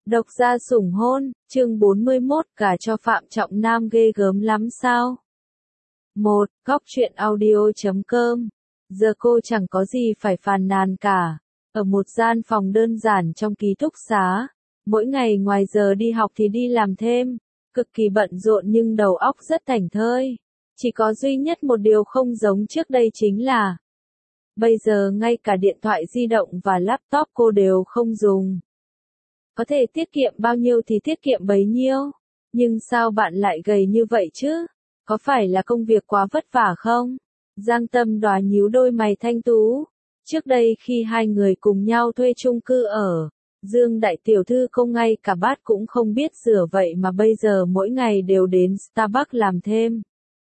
Độc gia sủng hôn, chương 41, cả cho Phạm Trọng Nam ghê gớm lắm sao? 1. Góc truyện audio.com. Giờ cô chẳng có gì phải phàn nàn cả. Ở một gian phòng đơn giản trong ký túc xá, mỗi ngày ngoài giờ đi học thì đi làm thêm, cực kỳ bận rộn nhưng đầu óc rất thảnh thơi. Chỉ có duy nhất một điều không giống trước đây chính là bây giờ ngay cả điện thoại di động và laptop cô đều không dùng. Có thể tiết kiệm bao nhiêu thì tiết kiệm bấy nhiêu. Nhưng sao bạn lại gầy như vậy chứ? Có phải là công việc quá vất vả không? Giang Tâm Đoá nhíu đôi mày thanh tú. Trước đây khi hai người cùng nhau thuê chung cư ở, Dương đại tiểu thư không ngay cả bát cũng không biết rửa vậy mà bây giờ mỗi ngày đều đến Starbucks làm thêm.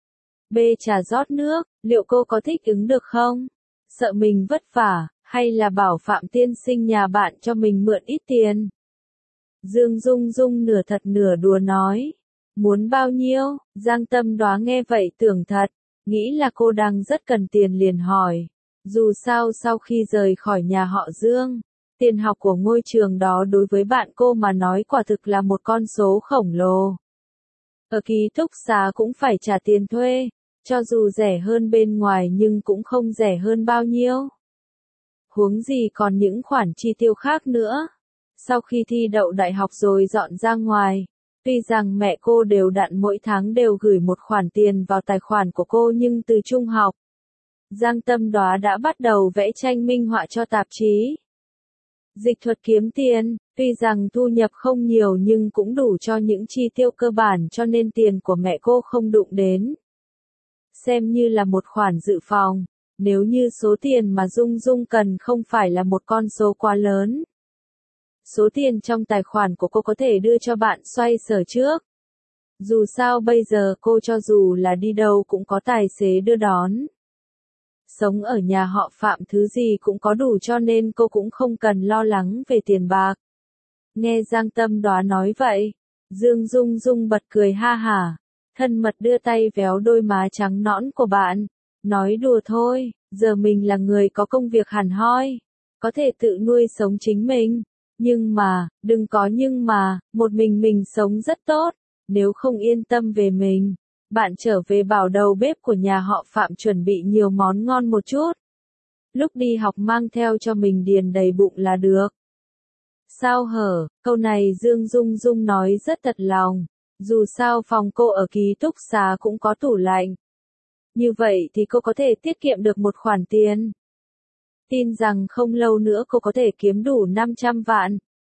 Bê trà rót nước, liệu cô có thích ứng được không? Sợ mình vất vả, hay là bảo Phạm tiên sinh nhà bạn cho mình mượn ít tiền? Dương Dung Dung nửa thật nửa đùa nói. Muốn bao nhiêu? Giang Tâm Đoá nghe vậy tưởng thật, nghĩ là cô đang rất cần tiền liền hỏi. Dù sao sau khi rời khỏi nhà họ Dương, tiền học của ngôi trường đó đối với bạn cô mà nói quả thực là một con số khổng lồ. Ở ký túc xá cũng phải trả tiền thuê, cho dù rẻ hơn bên ngoài nhưng cũng không rẻ hơn bao nhiêu. Huống gì còn những khoản chi tiêu khác nữa. Sau khi thi đậu đại học rồi dọn ra ngoài, tuy rằng mẹ cô đều đặn mỗi tháng đều gửi một khoản tiền vào tài khoản của cô nhưng từ trung học, Giang Tâm Đoá đã bắt đầu vẽ tranh minh họa cho tạp chí. Dịch thuật kiếm tiền, tuy rằng thu nhập không nhiều nhưng cũng đủ cho những chi tiêu cơ bản cho nên tiền của mẹ cô không đụng đến. Xem như là một khoản dự phòng, nếu như số tiền mà Dung Dung cần không phải là một con số quá lớn. Số tiền trong tài khoản của cô có thể đưa cho bạn xoay sở trước. Dù sao bây giờ cô cho dù là đi đâu cũng có tài xế đưa đón. Sống ở nhà họ Phạm thứ gì cũng có đủ cho nên cô cũng không cần lo lắng về tiền bạc. Nghe Giang Tâm Đoá nói vậy, Dương Dung Dung bật cười ha hả, thân mật đưa tay véo đôi má trắng nõn của bạn, nói đùa thôi, giờ mình là người có công việc hẳn hoi, có thể tự nuôi sống chính mình. Nhưng mà, đừng có nhưng mà, một mình sống rất tốt, nếu không yên tâm về mình, bạn trở về bảo đầu bếp của nhà họ Phạm chuẩn bị nhiều món ngon một chút. Lúc đi học mang theo cho mình điền đầy bụng là được. Sao hở, câu này Dương Dung Dung nói rất thật lòng, dù sao phòng cô ở ký túc xá cũng có tủ lạnh. Như vậy thì cô có thể tiết kiệm được một khoản tiền. Tin rằng không lâu nữa cô có thể kiếm đủ 500 vạn.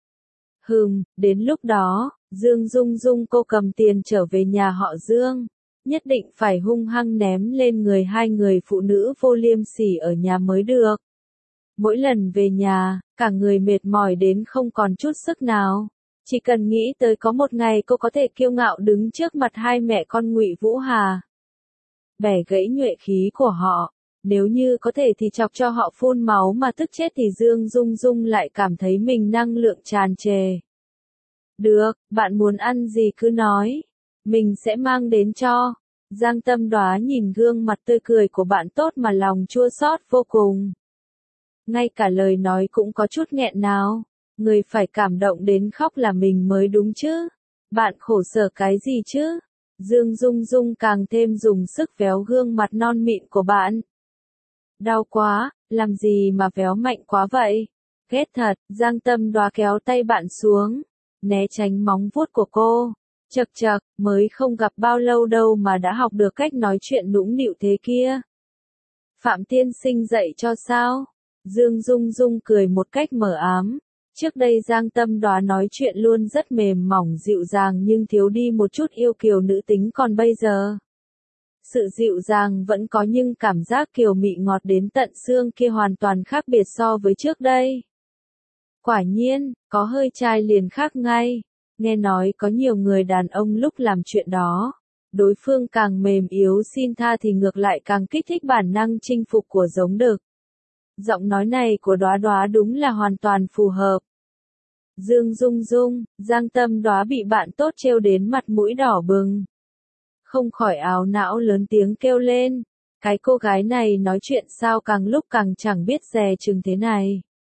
Đến lúc đó, Dương Dung Dung cô cầm tiền trở về nhà họ Dương, nhất định phải hung hăng ném lên người hai người phụ nữ vô liêm sỉ ở nhà mới được. Mỗi lần về nhà, cả người mệt mỏi đến không còn chút sức nào. Chỉ cần nghĩ tới có một ngày cô có thể kiêu ngạo đứng trước mặt hai mẹ con Ngụy Vũ Hà, bẻ gãy nhuệ khí của họ. Nếu như có thể thì chọc cho họ phun máu mà tức chết thì Dương Dung Dung lại cảm thấy mình năng lượng tràn trề. Được, bạn muốn ăn gì cứ nói, mình sẽ mang đến cho. Giang Tâm Đoá nhìn gương mặt tươi cười của bạn tốt mà lòng chua xót vô cùng. Ngay cả lời nói cũng có chút nghẹn nào, người phải cảm động đến khóc là mình mới đúng chứ. Bạn khổ sở cái gì chứ? Dương Dung Dung càng thêm dùng sức véo gương mặt non mịn của bạn. Đau quá, làm gì mà véo mạnh quá vậy? Ghét thật, Giang Tâm Đoá kéo tay bạn xuống, né tránh móng vuốt của cô. Chậc chậc, mới không gặp bao lâu đâu mà đã học được cách nói chuyện nũng nịu thế kia. Phạm tiên sinh dạy cho sao? Dương Dung Dung cười một cách mờ ám. Trước đây Giang Tâm Đoá nói chuyện luôn rất mềm mỏng dịu dàng nhưng thiếu đi một chút yêu kiều nữ tính, còn bây giờ sự dịu dàng vẫn có nhưng cảm giác kiều mị ngọt đến tận xương kia hoàn toàn khác biệt so với trước đây. Quả nhiên, có hơi trai liền khác ngay. Nghe nói có nhiều người đàn ông lúc làm chuyện đó, đối phương càng mềm yếu xin tha thì ngược lại càng kích thích bản năng chinh phục của giống đực. Giọng nói này của Đoá Đoá đúng là hoàn toàn phù hợp. Dương Dung Dung, Giang Tâm Đoá bị bạn tốt trêu đến mặt mũi đỏ bừng. Không khỏi áo não lớn tiếng kêu lên. Cái cô gái này nói chuyện sao càng lúc càng chẳng biết dè chừng thế này.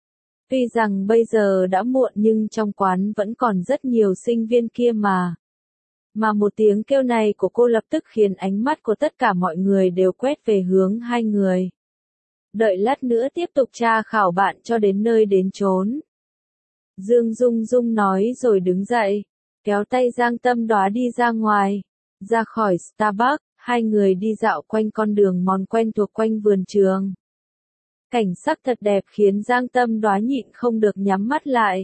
Tuy rằng bây giờ đã muộn nhưng trong quán vẫn còn rất nhiều sinh viên kia mà. Mà một tiếng kêu này của cô lập tức khiến ánh mắt của tất cả mọi người đều quét về hướng hai người. Đợi lát nữa tiếp tục tra khảo bạn cho đến nơi đến chốn. Dương Dung Dung nói rồi đứng dậy, kéo tay Giang Tâm Đóa đi ra ngoài. Ra khỏi Starbucks, hai người đi dạo quanh con đường mòn quen thuộc quanh vườn trường. Cảnh sắc thật đẹp khiến Giang Tâm Đóa nhịn không được nhắm mắt lại.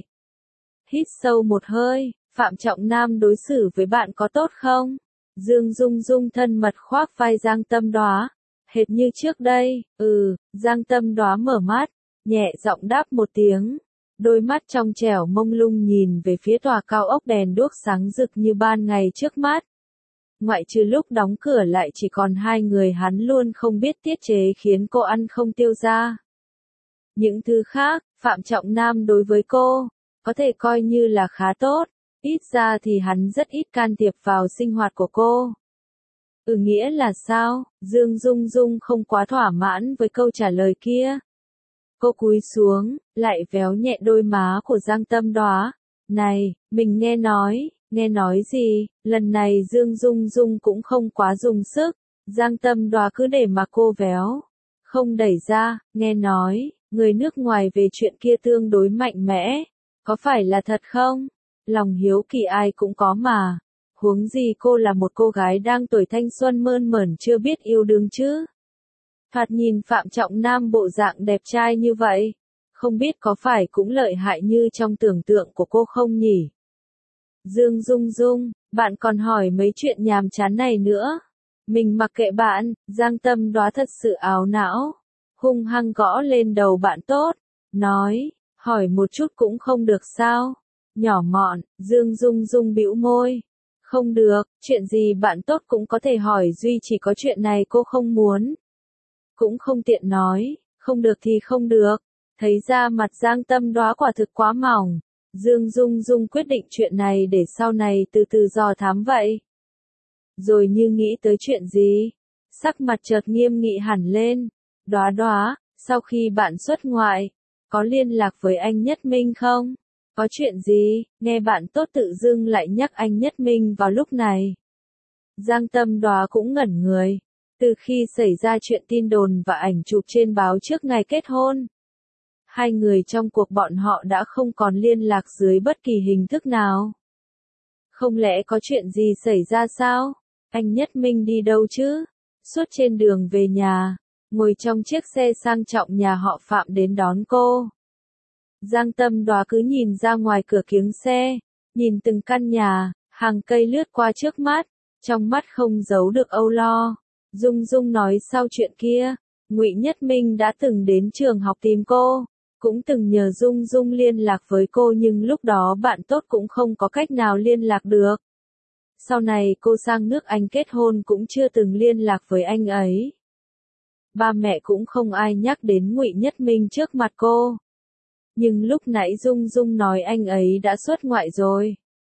Hít sâu một hơi, Phạm Trọng Nam đối xử với bạn có tốt không? Dương Dung Dung thân mật khoác vai Giang Tâm Đóa. Hệt như trước đây, Giang Tâm Đóa mở mắt, nhẹ giọng đáp một tiếng. Đôi mắt trong trẻo mông lung nhìn về phía tòa cao ốc đèn đuốc sáng rực như ban ngày trước mắt. Ngoại trừ lúc đóng cửa lại chỉ còn hai người, hắn luôn không biết tiết chế khiến cô ăn không tiêu ra. Những thứ khác, Phạm Trọng Nam đối với cô, có thể coi như là khá tốt, ít ra thì hắn rất ít can thiệp vào sinh hoạt của cô. Nghĩa là sao? Dương Dung Dung không quá thỏa mãn với câu trả lời kia. Cô cúi xuống, lại véo nhẹ đôi má của Giang Tâm Đóa. Này, mình nghe nói gì? Lần này Dương Dung Dung cũng không quá dùng sức. Giang Tâm Đóa cứ để mà cô véo. Không đẩy ra, nghe nói, người nước ngoài về chuyện kia tương đối mạnh mẽ. Có phải là thật không? Lòng hiếu kỳ ai cũng có mà. Huống gì cô là một cô gái đang tuổi thanh xuân mơn mởn chưa biết yêu đương chứ. Thoạt nhìn Phạm Trọng Nam bộ dạng đẹp trai như vậy, không biết có phải cũng lợi hại như trong tưởng tượng của cô không nhỉ? Dương Dung Dung, bạn còn hỏi mấy chuyện nhàm chán này nữa. Mình mặc kệ bạn, Giang Tâm Đóa thật sự áo não, hung hăng gõ lên đầu bạn tốt, nói, hỏi một chút cũng không được sao? Nhỏ mọn, Dương Dung Dung bĩu môi. Không được, chuyện gì bạn tốt cũng có thể hỏi, duy chỉ có chuyện này cô không muốn. Cũng không tiện nói, không được thì không được. Thấy ra mặt Giang Tâm Đóa quả thực quá mỏng. Dương Dung Dung quyết định chuyện này để sau này từ từ dò thám vậy. Rồi như nghĩ tới chuyện gì, sắc mặt chợt nghiêm nghị hẳn lên. Đóa Đóa, sau khi bạn xuất ngoại, có liên lạc với anh Nhất Minh không? Có chuyện gì? Nghe bạn tốt tự dưng lại nhắc anh Nhất Minh vào lúc này. Giang Tâm Đóa cũng ngẩn người. Từ khi xảy ra chuyện tin đồn và ảnh chụp trên báo trước ngày kết hôn, hai người trong cuộc bọn họ đã không còn liên lạc dưới bất kỳ hình thức nào. Không lẽ có chuyện gì xảy ra sao? Anh Nhất Minh đi đâu chứ? Suốt trên đường về nhà, ngồi trong chiếc xe sang trọng nhà họ Phạm đến đón cô. Giang Tâm Đóa cứ nhìn ra ngoài cửa kiếng xe, nhìn từng căn nhà, hàng cây lướt qua trước mắt, trong mắt không giấu được âu lo. Dung Dung nói sau chuyện kia, Ngụy Nhất Minh đã từng đến trường học tìm cô, cũng từng nhờ Dung Dung liên lạc với cô, nhưng lúc đó bạn tốt cũng không có cách nào liên lạc được. Sau này cô sang nước Anh kết hôn cũng chưa từng liên lạc với anh ấy. Ba mẹ cũng không ai nhắc đến Ngụy Nhất Minh trước mặt cô. Nhưng lúc nãy Dung Dung nói anh ấy đã xuất ngoại rồi.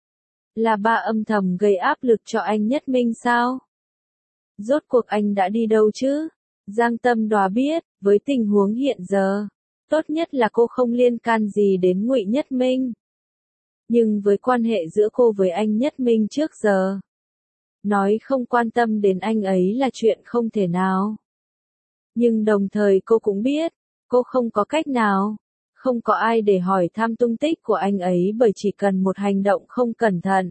Là ba âm thầm gây áp lực cho anh Nhất Minh sao? Rốt cuộc anh đã đi đâu chứ? Giang Tâm Đóa biết, với tình huống hiện giờ, tốt nhất là cô không liên can gì đến Ngụy Nhất Minh. Nhưng với quan hệ giữa cô với anh Nhất Minh trước giờ, nói không quan tâm đến anh ấy là chuyện không thể nào. Nhưng đồng thời cô cũng biết, cô không có cách nào, không có ai để hỏi thăm tung tích của anh ấy, bởi chỉ cần một hành động không cẩn thận,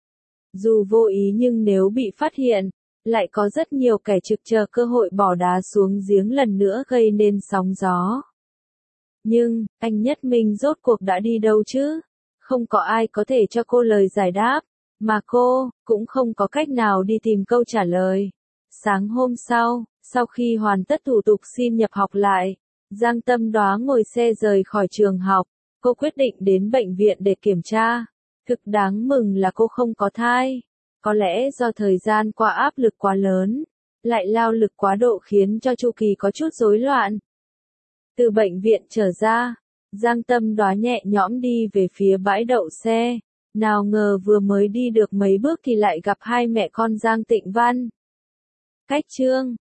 dù vô ý nhưng nếu bị phát hiện, lại có rất nhiều kẻ trực chờ cơ hội bỏ đá xuống giếng lần nữa gây nên sóng gió. Nhưng, anh Nhất Minh rốt cuộc đã đi đâu chứ? Không có ai có thể cho cô lời giải đáp, mà cô cũng không có cách nào đi tìm câu trả lời. Sáng hôm sau khi hoàn tất thủ tục xin nhập học lại, Giang Tâm Đóa ngồi xe rời khỏi trường học, cô quyết định đến bệnh viện để kiểm tra. Thực đáng mừng là cô không có thai. Có lẽ do thời gian qua áp lực quá lớn, lại lao lực quá độ khiến cho chu kỳ có chút rối loạn. Từ bệnh viện trở ra, Giang Tâm Đóa nhẹ nhõm đi về phía bãi đậu xe. Nào ngờ vừa mới đi được mấy bước thì lại gặp hai mẹ con Giang Tịnh Văn. Cách chương